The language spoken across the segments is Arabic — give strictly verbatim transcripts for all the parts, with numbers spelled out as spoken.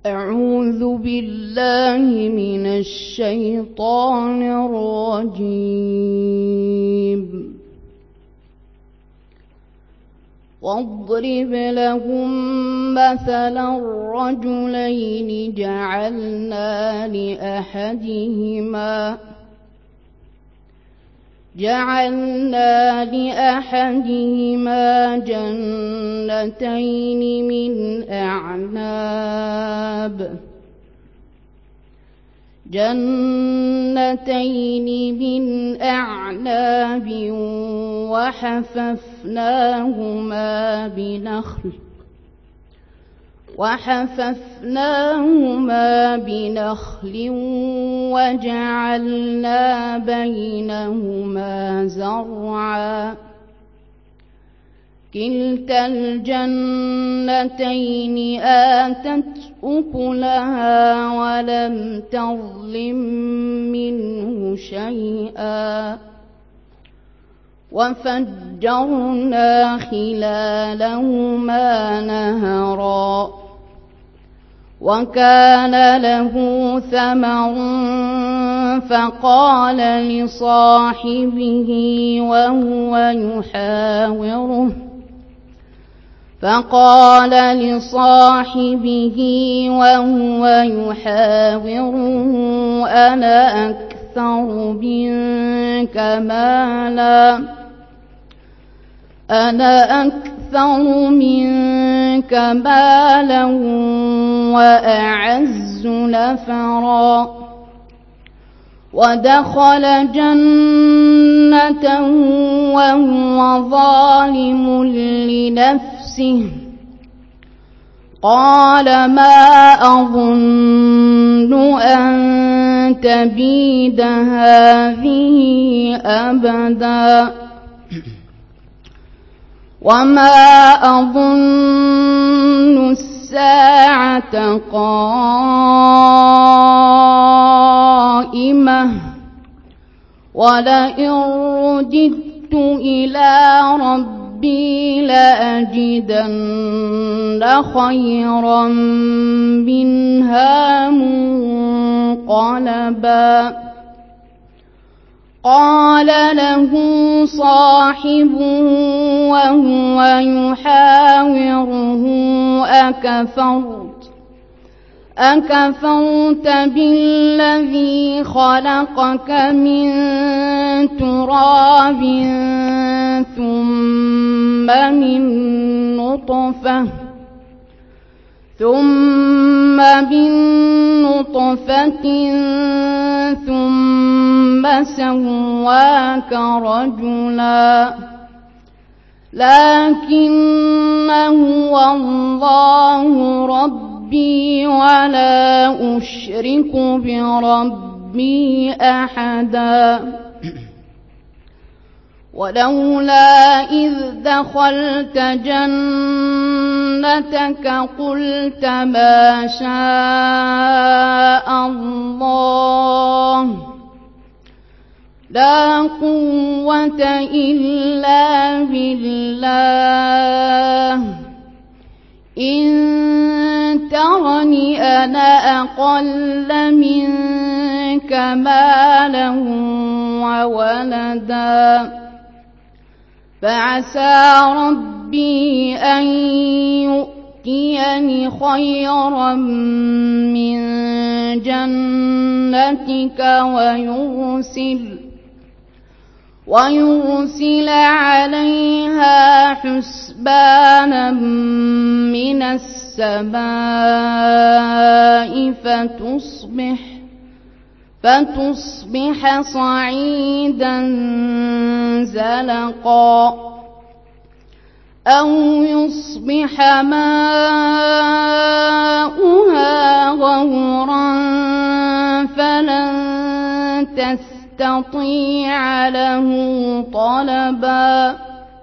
أعوذ بالله من الشيطان الرجيم. واضرب لهم مثلا الرجلين جعلنا لأحدهما جعلنا لأحدهما جنتين من أعناب جنتين من أعناب وحففناهما بنخل وحففناهما بنخل وجعلنا بينهما زرعا كلتا الجنتين آتت أكلها ولم تظلم منه شيئا وفجرنا خلالهما نهرا وكان له ثمر فقال لصاحبه وهو يحاوره فقال لصاحبه وهو يحاوره أنا أكثر منك مالا أنا أكثر منك مالا وأعز نفرا ودخل جنته وهو ظالم لنفسه قال ما أظن أن تبيد هذه أبدا وما أظن الساعة قائمة ولئن رددت إلى ربي لأجدن خيرا منها منقلبا قال له صاحبه وهو يحاوره أكفرت أكفرت بالذي خلقك من تراب ثم من نطفة ثم من نطفة ثم سواك رجلا لكن هو الله ربي ولا أشرك بربي أحدا ولولا إذ دخلت جنتك قلت ما شاء الله لا قوة إلا بالله إن ترني أنا أقل منك مالا وولدا فعسى ربي أن يؤتيني خيرا من جنتك ويرسل ويرسل عليها حسبانا من السماء فتصبح فتصبح صعيدا زلقا أو يصبح ماؤها غورا فلن تستطيع له طلبا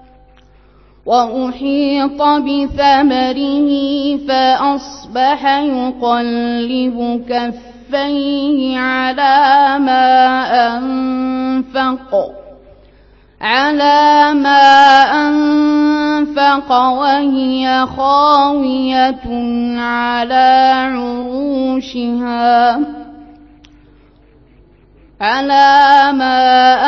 وأحيط بثمره فأصبح يقلب كفيه على ما أنفق على ما أنفق وهي خاوية على عروشها على ما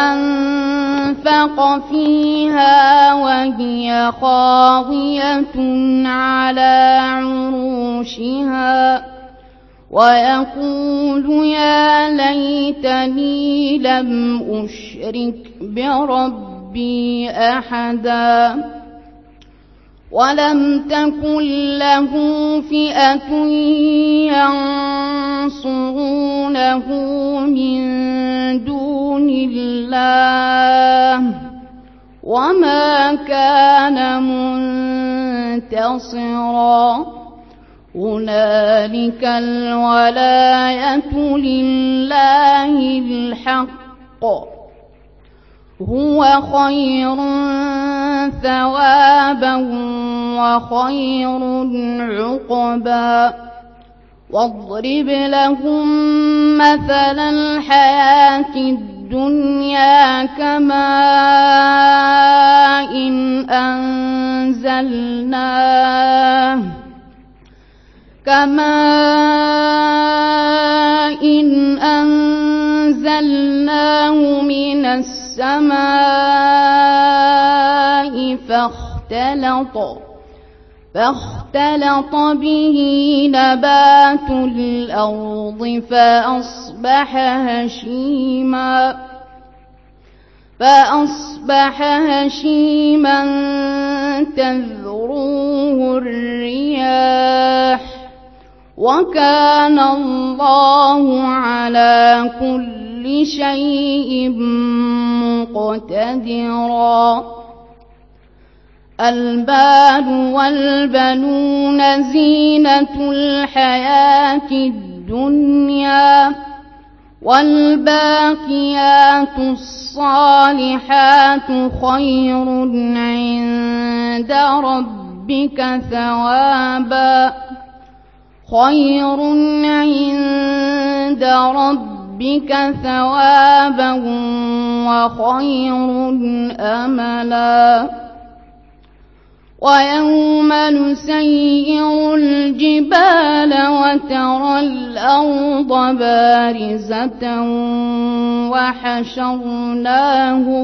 أنفق فيها وهي خاوية على عروشها ويقول يا ليتني لم أشرك بربي أحدا ولم تكن له فئة ينصرونه من دون الله وما كان منتصرا هنالك الولاية لله الحق هو خير ثوابا وخير عقبا واضرب لهم مثل الحياة الدنيا كماء إن أنزلناه كماء إن أنزلناه من السماء فاختلط فاختلط به نبات الأرض فأصبح هشيما فأصبح هشيما تذروه الرياح وكان الله على كل شيء مقتدرا المال والبنون زينة الحياة الدنيا والباقيات الصالحات خير عند ربك ثوابا خير عند ربك ثوابا وخير أملا ويوم نسير الجبال وترى الأرض بارزة وحشرناهم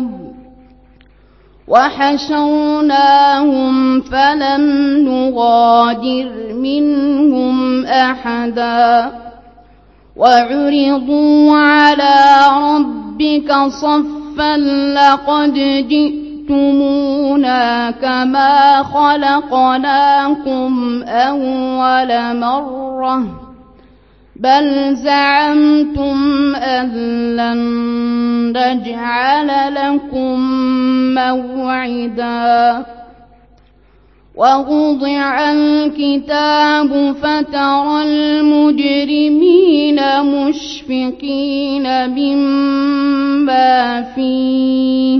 وحشرناهم فلم نغادر منهم أحدا وعرضوا على ربك صفا لقد جئتمونا كما خلقناكم أول مرة بل زعمتم أن لن نجعل لكم موعدا ووضع الكتاب فترى المجرمين مشفقين مما فيه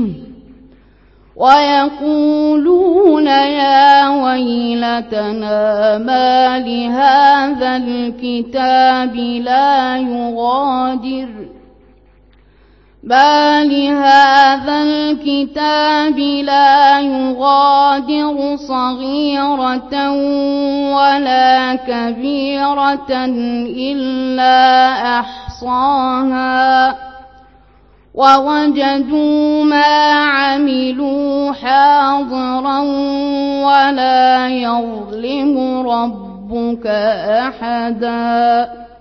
ويقولون يا ويلتنا ما لهذا الكتاب لا يغادر ما لهذا الكتاب لا يغادر صغيرة ولا كبيرة إلا أحصاها ووجدوا ما عملوا حاضرا ولا يظلم ربك أحدا